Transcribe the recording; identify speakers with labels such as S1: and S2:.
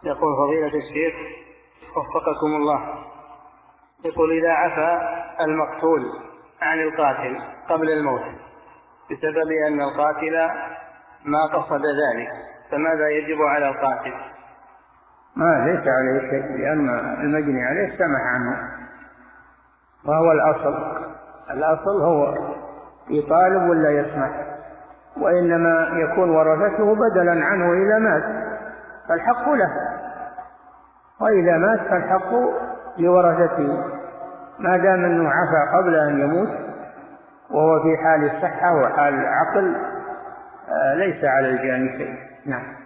S1: يقول فضيلة الشيخ وفقكم الله، يقول إذا عفى المقتول عن القاتل قبل الموت بسبب أن القاتل ما قصد ذلك فماذا يجب على القاتل؟
S2: ما ليس عليه شيء، لأن المجني عليه سمح عنه، وهو الأصل هو يطالب ولا يسمح، وإنما يكون ورثته بدلا عنه إذا مات فالحق له، وإذا مات فالحق لورثته ما دام أنه عفى قبل أن يموت وهو في حال الصحة وحال العقل، ليس على الجاني شيء. نعم.